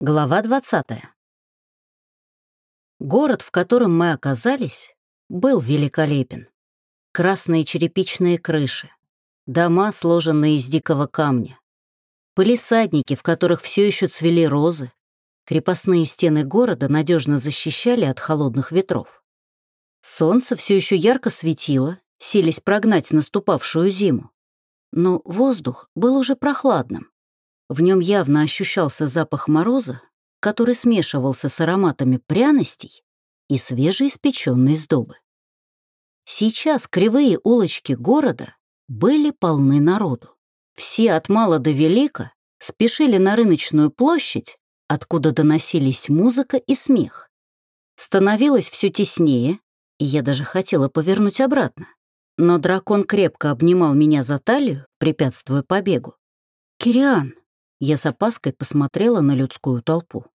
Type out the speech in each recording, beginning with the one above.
Глава 20. Город, в котором мы оказались, был великолепен. Красные черепичные крыши, дома, сложенные из дикого камня, палисадники, в которых все еще цвели розы, крепостные стены города надежно защищали от холодных ветров. Солнце все еще ярко светило, силясь прогнать наступавшую зиму. Но воздух был уже прохладным. В нем явно ощущался запах мороза, который смешивался с ароматами пряностей и свежеиспеченной сдобы. Сейчас кривые улочки города были полны народу. Все от мала до велика спешили на рыночную площадь, откуда доносились музыка и смех. Становилось все теснее, и я даже хотела повернуть обратно. Но дракон крепко обнимал меня за талию, препятствуя побегу. «Кириан!» Я с опаской посмотрела на людскую толпу.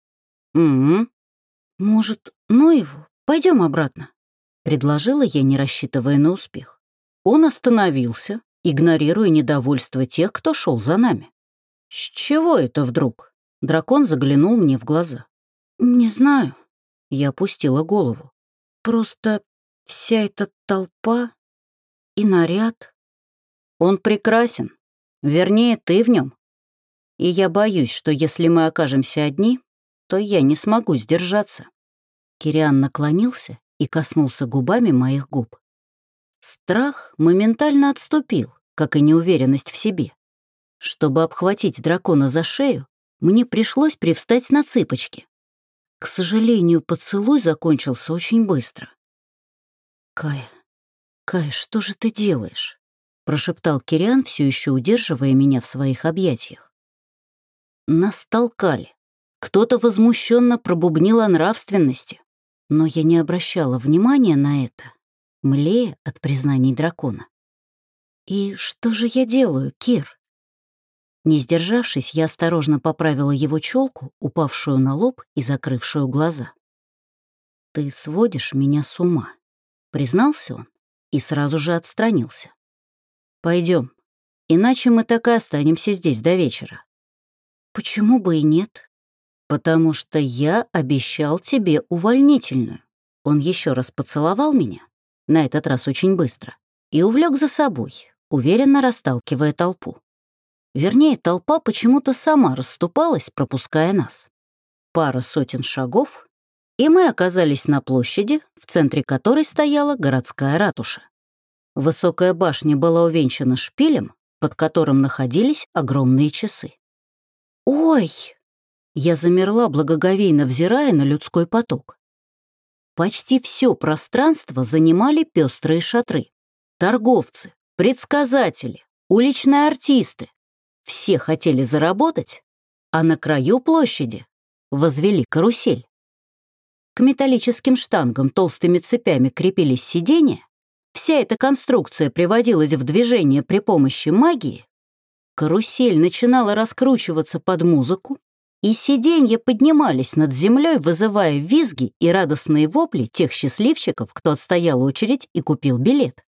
Может, ну его, пойдем обратно?» — предложила я, не рассчитывая на успех. Он остановился, игнорируя недовольство тех, кто шел за нами. «С чего это вдруг?» Дракон заглянул мне в глаза. «Не знаю». Я опустила голову. «Просто вся эта толпа и наряд...» «Он прекрасен. Вернее, ты в нем. И я боюсь, что если мы окажемся одни, то я не смогу сдержаться». Кириан наклонился и коснулся губами моих губ. Страх моментально отступил, как и неуверенность в себе. Чтобы обхватить дракона за шею, мне пришлось привстать на цыпочки. К сожалению, поцелуй закончился очень быстро. Кая, что же ты делаешь?» — прошептал Кириан, все еще удерживая меня в своих объятиях. Нас толкали. Кто-то возмущенно пробубнил о нравственности, но я не обращала внимания на это, млея от признаний дракона. «И что же я делаю, Кир?» Не сдержавшись, я осторожно поправила его челку, упавшую на лоб и закрывшую глаза. «Ты сводишь меня с ума», — признался он и сразу же отстранился. «Пойдем, иначе мы так и останемся здесь до вечера». «Почему бы и нет?» «Потому что я обещал тебе увольнительную». Он еще раз поцеловал меня, на этот раз очень быстро, и увлек за собой, уверенно расталкивая толпу. Вернее, толпа почему-то сама расступалась, пропуская нас. Пара сотен шагов, и мы оказались на площади, в центре которой стояла городская ратуша. Высокая башня была увенчана шпилем, под которым находились огромные часы. «Ой!» Я замерла, благоговейно взирая на людской поток. Почти все пространство занимали пестрые шатры. Торговцы, предсказатели, уличные артисты. Все хотели заработать, а на краю площади возвели карусель. К металлическим штангам толстыми цепями крепились сиденья. Вся эта конструкция приводилась в движение при помощи магии. Карусель начинала раскручиваться под музыку, и сиденья поднимались над землей, вызывая визги и радостные вопли тех счастливчиков, кто отстоял очередь и купил билет.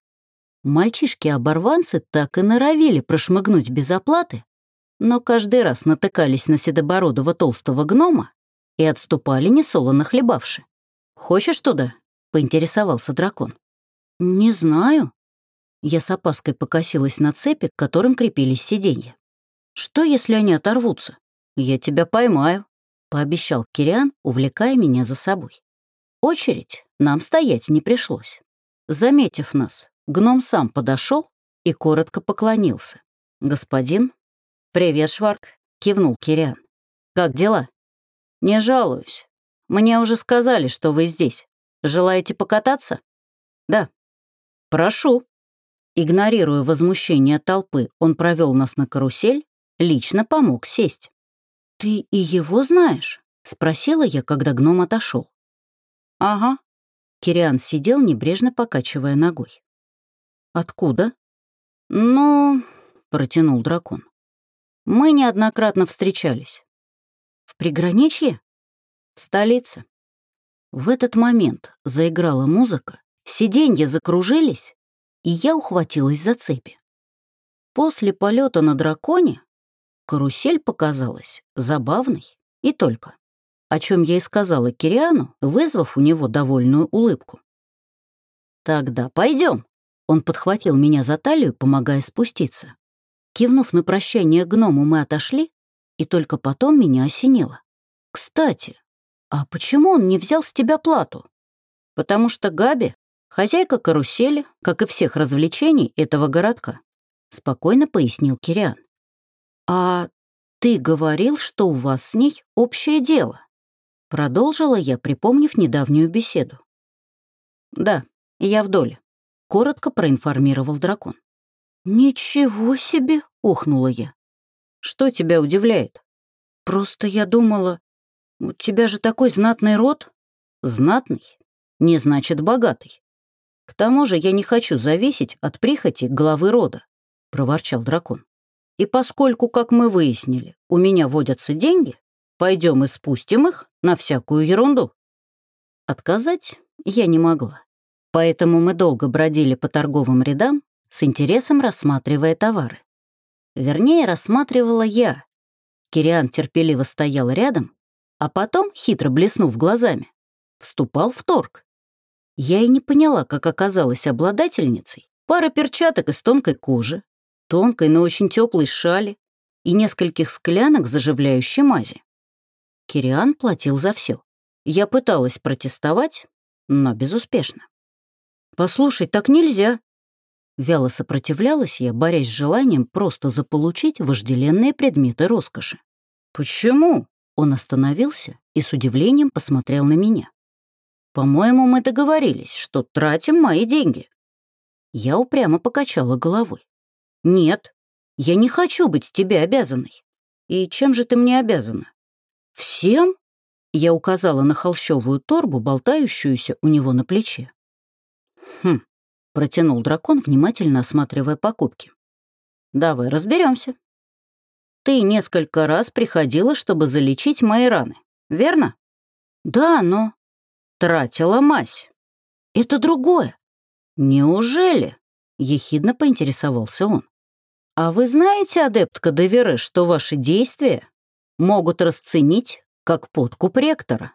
Мальчишки-оборванцы так и норовили прошмыгнуть без оплаты, но каждый раз натыкались на седобородого толстого гнома и отступали несолоно хлебавши. «Хочешь туда?» — поинтересовался дракон. «Не знаю». Я с опаской покосилась на цепи, к которым крепились сиденья. «Что, если они оторвутся? Я тебя поймаю», — пообещал Кириан, увлекая меня за собой. Очередь нам стоять не пришлось. Заметив нас, гном сам подошел и коротко поклонился. «Господин?» «Привет, Шварк», — кивнул Кириан. «Как дела?» «Не жалуюсь. Мне уже сказали, что вы здесь. Желаете покататься?» «Да». «Прошу». Игнорируя возмущение толпы, он провел нас на карусель, лично помог сесть. «Ты и его знаешь?» — спросила я, когда гном отошел. «Ага». Кириан сидел, небрежно покачивая ногой. «Откуда?» «Ну...» — протянул дракон. «Мы неоднократно встречались». «В приграничье?» «В столице». В этот момент заиграла музыка, сиденья закружились, и я ухватилась за цепи. После полета на драконе карусель показалась забавной и только. о чем я и сказала Кириану, вызвав у него довольную улыбку. «Тогда пойдем». Он подхватил меня за талию, помогая спуститься. Кивнув на прощание гному, мы отошли, и только потом меня осенило. «Кстати, а почему он не взял с тебя плату?» «Потому что Габи — хозяйка карусели, как и всех развлечений этого городка», — спокойно пояснил Кириан. «А ты говорил, что у вас с ней общее дело?» Продолжила я, припомнив недавнюю беседу. «Да, я в доле», — коротко проинформировал дракон. «Ничего себе!» — ухнула я. «Что тебя удивляет?» «Просто я думала, у тебя же такой знатный род». «Знатный не значит богатый. К тому же я не хочу зависеть от прихоти главы рода», — проворчал дракон. «И поскольку, как мы выяснили, у меня водятся деньги, пойдем и спустим их на всякую ерунду». Отказать я не могла. Поэтому мы долго бродили по торговым рядам, с интересом рассматривая товары. Вернее, рассматривала я. Кириан терпеливо стоял рядом, а потом, хитро блеснув глазами, вступал в торг. Я и не поняла, как оказалась обладательницей пары перчаток из тонкой кожи, тонкой, но очень теплой шали и нескольких склянок заживляющей мази. Кириан платил за все. Я пыталась протестовать, но безуспешно. «Послушай, так нельзя!» Вяло сопротивлялась я, борясь с желанием просто заполучить вожделенные предметы роскоши. «Почему?» Он остановился и с удивлением посмотрел на меня. «По-моему, мы договорились, что тратим мои деньги». Я упрямо покачала головой. «Нет, я не хочу быть тебе обязанной». «И чем же ты мне обязана?» «Всем?» Я указала на холщовую торбу, болтающуюся у него на плече. «Хм», — протянул дракон, внимательно осматривая покупки. «Давай разберемся. Ты несколько раз приходила, чтобы залечить мои раны, верно?» «Да, но...» «Тратила мазь». «Это другое». «Неужели?» — ехидно поинтересовался он. «А вы знаете, адептка Девере, что ваши действия могут расценить как подкуп ректора?»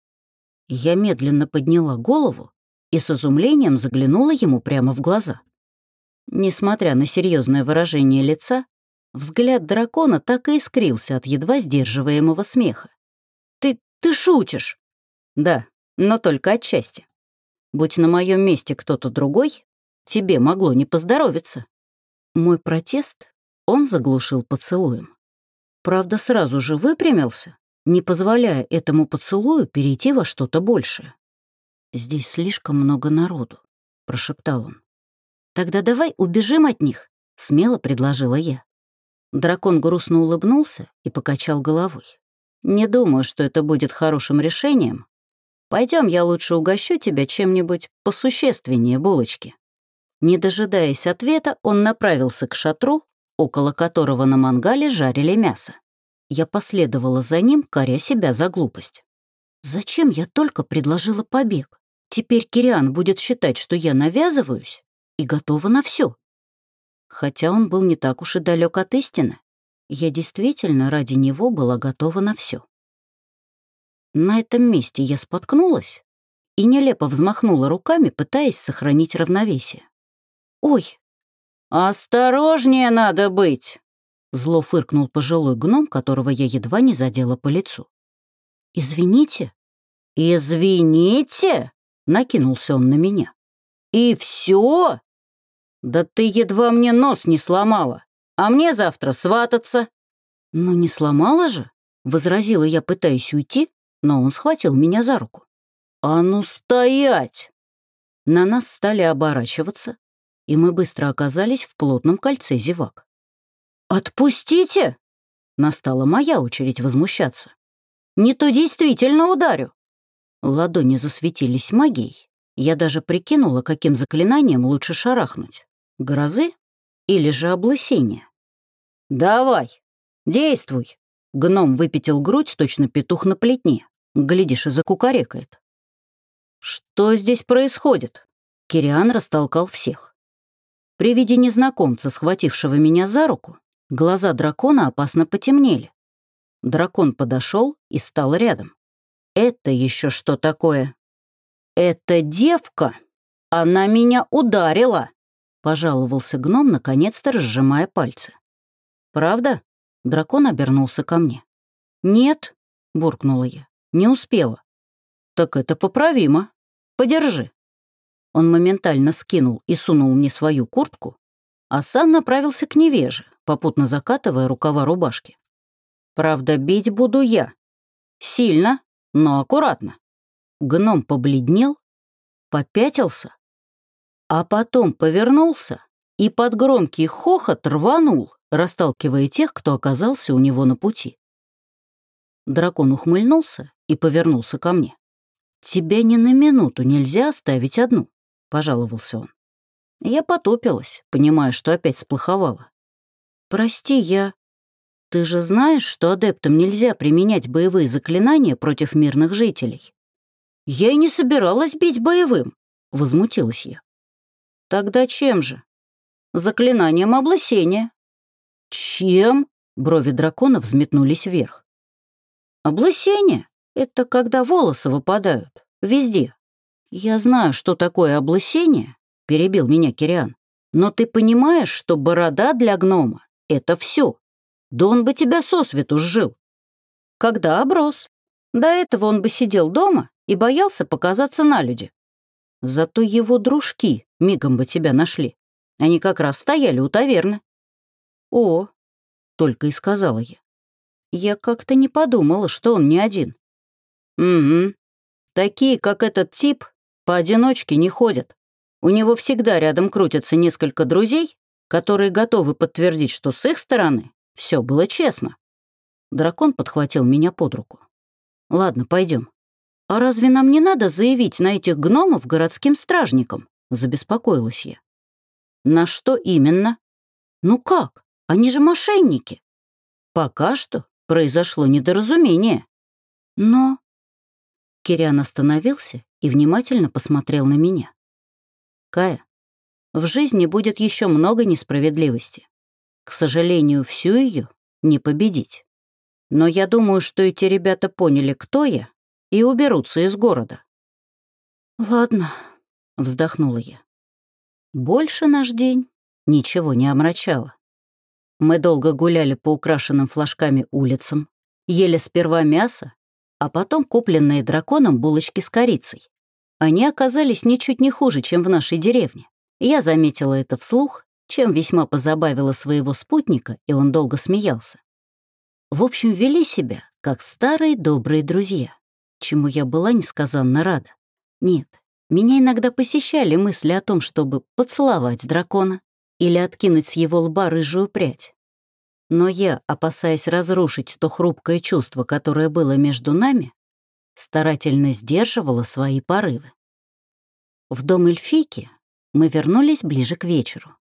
Я медленно подняла голову и с изумлением заглянула ему прямо в глаза. Несмотря на серьезное выражение лица, взгляд дракона так и искрился от едва сдерживаемого смеха. «Ты шутишь?» «Да, но только отчасти. Будь на моем месте кто-то другой, тебе могло не поздоровиться». Мой протест он заглушил поцелуем. Правда, сразу же выпрямился, не позволяя этому поцелую перейти во что-то большее. «Здесь слишком много народу», — прошептал он. «Тогда давай убежим от них», — смело предложила я. Дракон грустно улыбнулся и покачал головой. «Не думаю, что это будет хорошим решением. Пойдем, я лучше угощу тебя чем-нибудь посущественнее булочки». Не дожидаясь ответа, он направился к шатру, около которого на мангале жарили мясо. Я последовала за ним, коря себя за глупость. Зачем я только предложила побег? Теперь Кириан будет считать, что я навязываюсь и готова на все. Хотя он был не так уж и далек от истины. Я действительно ради него была готова на все. На этом месте я споткнулась и нелепо взмахнула руками, пытаясь сохранить равновесие. «Ой!» «Осторожнее надо быть!» Зло фыркнул пожилой гном, которого я едва не задела по лицу. «Извините?» «Извините?» — накинулся он на меня. «И все? Да ты едва мне нос не сломала, а мне завтра свататься». «Ну не сломала же?» — возразила я, пытаясь уйти, но он схватил меня за руку. «А ну стоять!» На нас стали оборачиваться, и мы быстро оказались в плотном кольце зевак. «Отпустите!» Настала моя очередь возмущаться. «Не то действительно ударю!» Ладони засветились магией. Я даже прикинула, каким заклинанием лучше шарахнуть. Грозы или же облысения. «Давай, действуй!» Гном выпятил грудь, точно петух на плетне. Глядишь, и закукарекает. «Что здесь происходит?» Кириан растолкал всех. При виде незнакомца, схватившего меня за руку, глаза дракона опасно потемнели. Дракон подошел и стал рядом. Это еще что такое? Эта девка, она меня ударила, пожаловался гном, наконец-то разжимая пальцы. Правда? Дракон обернулся ко мне. Нет, буркнула я, не успела. Так это поправимо. Подержи. Он моментально скинул и сунул мне свою куртку, а сам направился к невеже, попутно закатывая рукава рубашки. Правда, бить буду я. Сильно, но аккуратно. Гном побледнел, попятился, а потом повернулся и под громкий хохот рванул, расталкивая тех, кто оказался у него на пути. Дракон ухмыльнулся и повернулся ко мне. «Тебя ни на минуту нельзя оставить одну», — пожаловался он. Я потупилась, понимая, что опять сплоховала. «Прости, я... Ты же знаешь, что адептам нельзя применять боевые заклинания против мирных жителей?» «Я и не собиралась бить боевым», — возмутилась я. «Тогда чем же?» «Заклинанием облысения». «Чем?» — брови дракона взметнулись вверх. «Облысение — это когда волосы выпадают. Везде». «Я знаю, что такое облысение», — перебил меня Кириан. «Но ты понимаешь, что борода для гнома — это все. Да он бы тебя сосвету сжил. Когда оброс. До этого он бы сидел дома и боялся показаться налюди. Зато его дружки мигом бы тебя нашли. Они как раз стояли у таверны». «О», — только и сказала я. Я как-то не подумала, что он не один. «Угу. Такие, как этот тип, поодиночке не ходят. У него всегда рядом крутятся несколько друзей, которые готовы подтвердить, что с их стороны все было честно». Дракон подхватил меня под руку. «Ладно, пойдем. А разве нам не надо заявить на этих гномов городским стражникам?» — забеспокоилась я. «На что именно?» «Ну как? Они же мошенники». «Пока что произошло недоразумение». «Но...» Кириан остановился и внимательно посмотрел на меня. «Кая, в жизни будет еще много несправедливости. К сожалению, всю ее не победить. Но я думаю, что эти ребята поняли, кто я, и уберутся из города». «Ладно», — вздохнула я. Больше наш день ничего не омрачало. Мы долго гуляли по украшенным флажками улицам, ели сперва мясо, а потом купленные драконом булочки с корицей. Они оказались ничуть не хуже, чем в нашей деревне. Я заметила это вслух, чем весьма позабавила своего спутника, и он долго смеялся. В общем, вели себя, как старые добрые друзья, чему я была несказанно рада. Нет, меня иногда посещали мысли о том, чтобы поцеловать дракона или откинуть с его лба рыжую прядь. Но я, опасаясь разрушить то хрупкое чувство, которое было между нами, старательно сдерживала свои порывы. В дом эльфийки мы вернулись ближе к вечеру.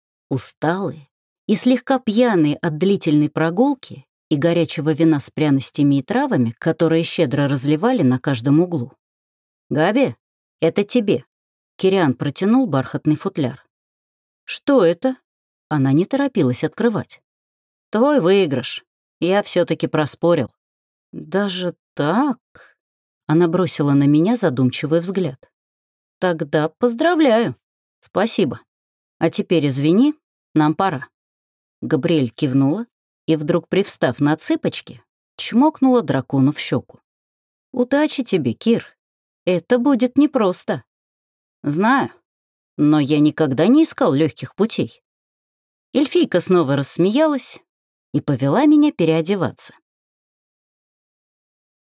Усталые и слегка пьяные от длительной прогулки и горячего вина с пряностями и травами, которые щедро разливали на каждом углу. «Габи, это тебе», — Кириан протянул бархатный футляр. «Что это?» Она не торопилась открывать. «Твой выигрыш. Я все-таки проспорил». «Даже так?» Она бросила на меня задумчивый взгляд. «Тогда поздравляю. Спасибо. А теперь извини, нам пора». Габриэль кивнула и, вдруг привстав на цыпочки, чмокнула дракону в щеку. «Удачи тебе, Кир. Это будет непросто». «Знаю, но я никогда не искал легких путей». Эльфийка снова рассмеялась и повела меня переодеваться.